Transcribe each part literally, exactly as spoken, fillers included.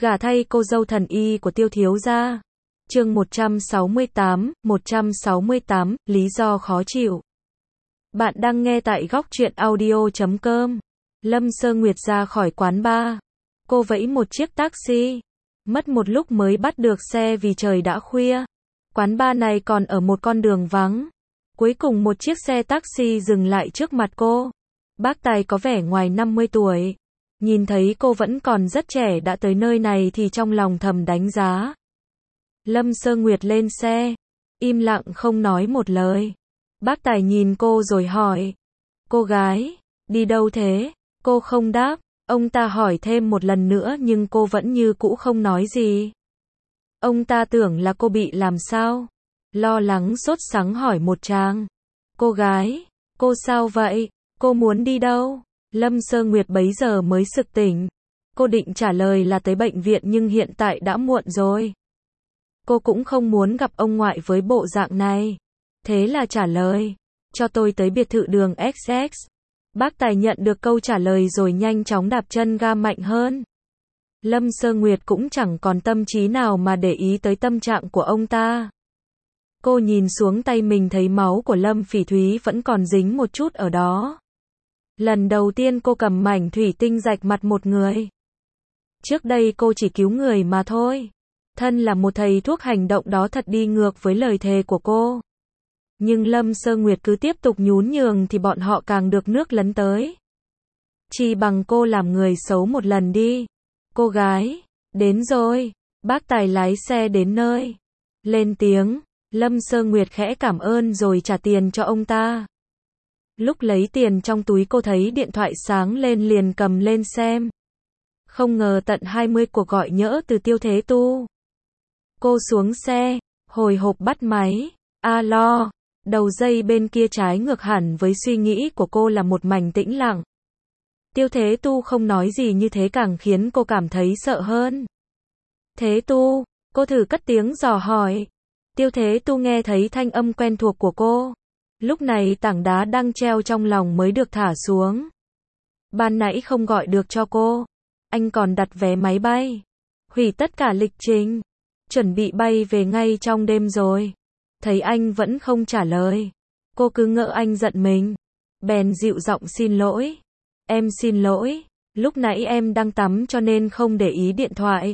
Gả thay cô dâu thần y của Tiêu thiếu gia. Chương một trăm sáu mươi tám, một trăm sáu mươi tám, lý do khó chịu. Bạn đang nghe tại góc truyện audio chấm com. Lâm Sơ Nguyệt ra khỏi quán bar. Cô vẫy một chiếc taxi. Mất một lúc mới bắt được xe vì trời đã khuya. Quán bar này còn ở một con đường vắng. Cuối cùng một chiếc xe taxi dừng lại trước mặt cô. Bác tài có vẻ ngoài năm mươi tuổi. Nhìn thấy cô vẫn còn rất trẻ đã tới nơi này thì trong lòng thầm đánh giá. Lâm Sơ Nguyệt lên xe. Im lặng không nói một lời. Bác tài nhìn cô rồi hỏi. Cô gái, đi đâu thế? Cô không đáp. Ông ta hỏi thêm một lần nữa nhưng cô vẫn như cũ không nói gì. Ông ta tưởng là cô bị làm sao? Lo lắng sốt sắng hỏi một tràng. Cô gái, cô sao vậy? Cô muốn đi đâu? Lâm Sơ Nguyệt bấy giờ mới sực tỉnh. Cô định trả lời là tới bệnh viện nhưng hiện tại đã muộn rồi. Cô cũng không muốn gặp ông ngoại với bộ dạng này. Thế là trả lời. Cho tôi tới biệt thự đường ích ích. Bác tài nhận được câu trả lời rồi nhanh chóng đạp chân ga mạnh hơn. Lâm Sơ Nguyệt cũng chẳng còn tâm trí nào mà để ý tới tâm trạng của ông ta. Cô nhìn xuống tay mình thấy máu của Lâm Phỉ Thúy vẫn còn dính một chút ở đó. Lần đầu tiên cô cầm mảnh thủy tinh rạch mặt một người. Trước đây cô chỉ cứu người mà thôi. Thân là một thầy thuốc hành động đó thật đi ngược với lời thề của cô. Nhưng Lâm Sơ Nguyệt cứ tiếp tục nhún nhường thì bọn họ càng được nước lấn tới. Chỉ bằng cô làm người xấu một lần đi. Cô gái, đến rồi. Bác tài lái xe đến nơi. Lên tiếng, Lâm Sơ Nguyệt khẽ cảm ơn rồi trả tiền cho ông ta. Lúc lấy tiền trong túi cô thấy điện thoại sáng lên liền cầm lên xem. Không ngờ tận hai mươi cuộc gọi nhỡ từ Tiêu Thế Tu. Cô xuống xe, hồi hộp bắt máy. Alo, đầu dây bên kia trái ngược hẳn với suy nghĩ của cô là một mảnh tĩnh lặng. Tiêu Thế Tu không nói gì như thế càng khiến cô cảm thấy sợ hơn. Thế Tu, cô thử cất tiếng dò hỏi. Tiêu Thế Tu nghe thấy thanh âm quen thuộc của cô. Lúc này tảng đá đang treo trong lòng mới được thả xuống. Ban nãy không gọi được cho cô. Anh còn đặt vé máy bay. Hủy tất cả lịch trình. Chuẩn bị bay về ngay trong đêm rồi. Thấy anh vẫn không trả lời. Cô cứ ngỡ anh giận mình. Bèn dịu giọng xin lỗi. Em xin lỗi. Lúc nãy em đang tắm cho nên không để ý điện thoại.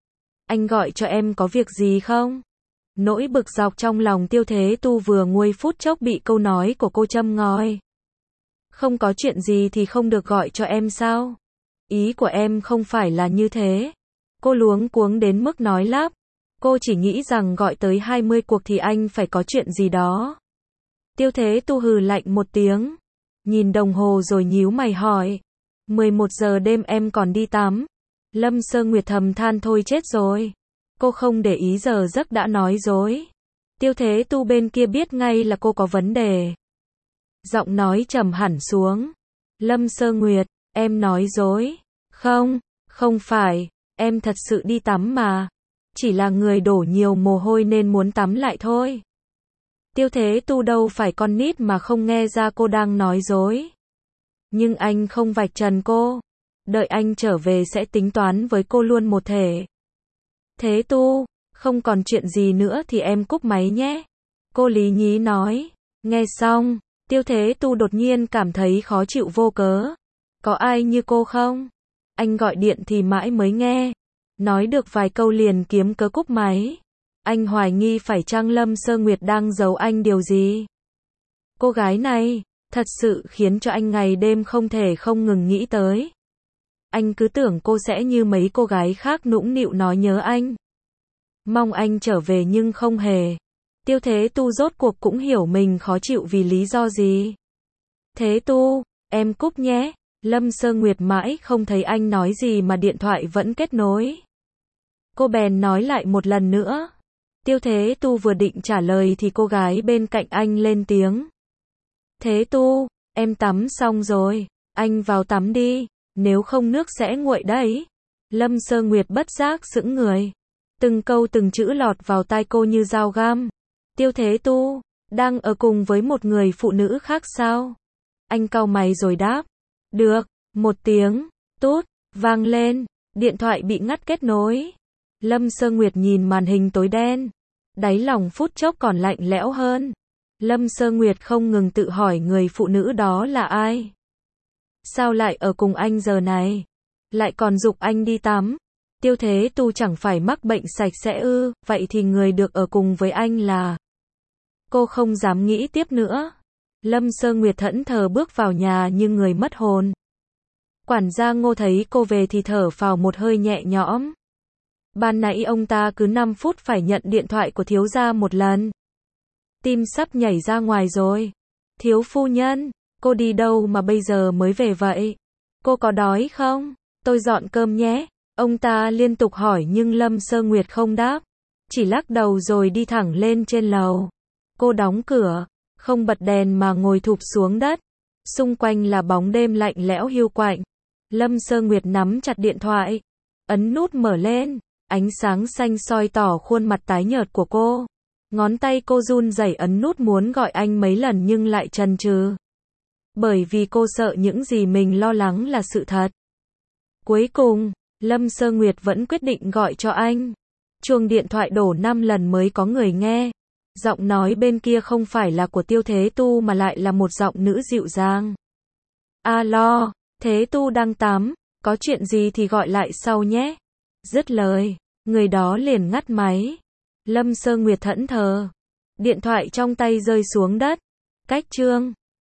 Anh gọi cho em có việc gì không? Nỗi bực dọc trong lòng Tiêu Thế Tu vừa nguôi phút chốc bị câu nói của cô châm ngòi. Không có chuyện gì thì không được gọi cho em sao? Ý của em không phải là như thế. Cô luống cuống đến mức nói lắp. Cô chỉ nghĩ rằng gọi tới hai mươi cuộc thì anh phải có chuyện gì đó. Tiêu Thế Tu hừ lạnh một tiếng. Nhìn đồng hồ rồi nhíu mày hỏi. mười một giờ đêm em còn đi tắm. Lâm Sơ Nguyệt thầm than thôi chết rồi. Cô không để ý giờ giấc đã nói dối. Tiêu Thế Tu bên kia biết ngay là cô có vấn đề. Giọng nói trầm hẳn xuống. Lâm Sơ Nguyệt, em nói dối. Không, không phải, em thật sự đi tắm mà. Chỉ là người đổ nhiều mồ hôi nên muốn tắm lại thôi. Tiêu Thế Tu đâu phải con nít mà không nghe ra cô đang nói dối. Nhưng anh không vạch trần cô. Đợi anh trở về sẽ tính toán với cô luôn một thể. Thế Tu, không còn chuyện gì nữa thì em cúp máy nhé. Cô lý nhí nói. Nghe xong, Tiêu Thế Tu đột nhiên cảm thấy khó chịu vô cớ. Có ai như cô không? Anh gọi điện thì mãi mới nghe. Nói được vài câu liền kiếm cớ cúp máy. Anh hoài nghi phải chăng Lâm Sơ Nguyệt đang giấu anh điều gì. Cô gái này, thật sự khiến cho anh ngày đêm không thể không ngừng nghĩ tới. Anh cứ tưởng cô sẽ như mấy cô gái khác nũng nịu nói nhớ anh. Mong anh trở về nhưng không hề. Tiêu Thế Tu rốt cuộc cũng hiểu mình khó chịu vì lý do gì. Thế Tu, em cúp nhé. Lâm Sơ Nguyệt mãi không thấy anh nói gì mà điện thoại vẫn kết nối. Cô bèn nói lại một lần nữa. Tiêu Thế Tu vừa định trả lời thì cô gái bên cạnh anh lên tiếng. Thế Tu, em tắm xong rồi. Anh vào tắm đi. Nếu không nước sẽ nguội đấy. Lâm Sơ Nguyệt bất giác sững người. Từng câu từng chữ lọt vào tai cô như dao găm. Tiêu Thế Tu, đang ở cùng với một người phụ nữ khác sao? Anh cau mày rồi đáp. Được, một tiếng, tút, vang lên. Điện thoại bị ngắt kết nối. Lâm Sơ Nguyệt nhìn màn hình tối đen. Đáy lòng phút chốc còn lạnh lẽo hơn. Lâm Sơ Nguyệt không ngừng tự hỏi người phụ nữ đó là ai. Sao lại ở cùng anh giờ này? Lại còn giục anh đi tắm. Tiêu Thế Tu chẳng phải mắc bệnh sạch sẽ ư, vậy thì người được ở cùng với anh là... Cô không dám nghĩ tiếp nữa. Lâm Sơ Nguyệt thẫn thờ bước vào nhà như người mất hồn. Quản gia Ngô thấy cô về thì thở phào một hơi nhẹ nhõm. Ban nãy ông ta cứ năm phút phải nhận điện thoại của thiếu gia một lần. Tim sắp nhảy ra ngoài rồi. Thiếu phu nhân, cô đi đâu mà bây giờ mới về vậy? Cô có đói không? Tôi dọn cơm nhé. Ông ta liên tục hỏi nhưng Lâm Sơ Nguyệt không đáp. Chỉ lắc đầu rồi đi thẳng lên trên lầu. Cô đóng cửa, không bật đèn mà ngồi thụp xuống đất. Xung quanh là bóng đêm lạnh lẽo hiu quạnh. Lâm Sơ Nguyệt nắm chặt điện thoại. Ấn nút mở lên. Ánh sáng xanh soi tỏ khuôn mặt tái nhợt của cô. Ngón tay cô run rẩy ấn nút muốn gọi anh mấy lần nhưng lại chần chừ. Bởi vì cô sợ những gì mình lo lắng là sự thật. Cuối cùng, Lâm Sơ Nguyệt vẫn quyết định gọi cho anh. Chuông điện thoại đổ năm lần mới có người nghe. Giọng nói bên kia không phải là của Tiêu Thế Tu mà lại là một giọng nữ dịu dàng. Alo, Thế Tu đang tắm, có chuyện gì thì gọi lại sau nhé. Dứt lời, người đó liền ngắt máy. Lâm Sơ Nguyệt thẫn thờ. Điện thoại trong tay rơi xuống đất. Cách chương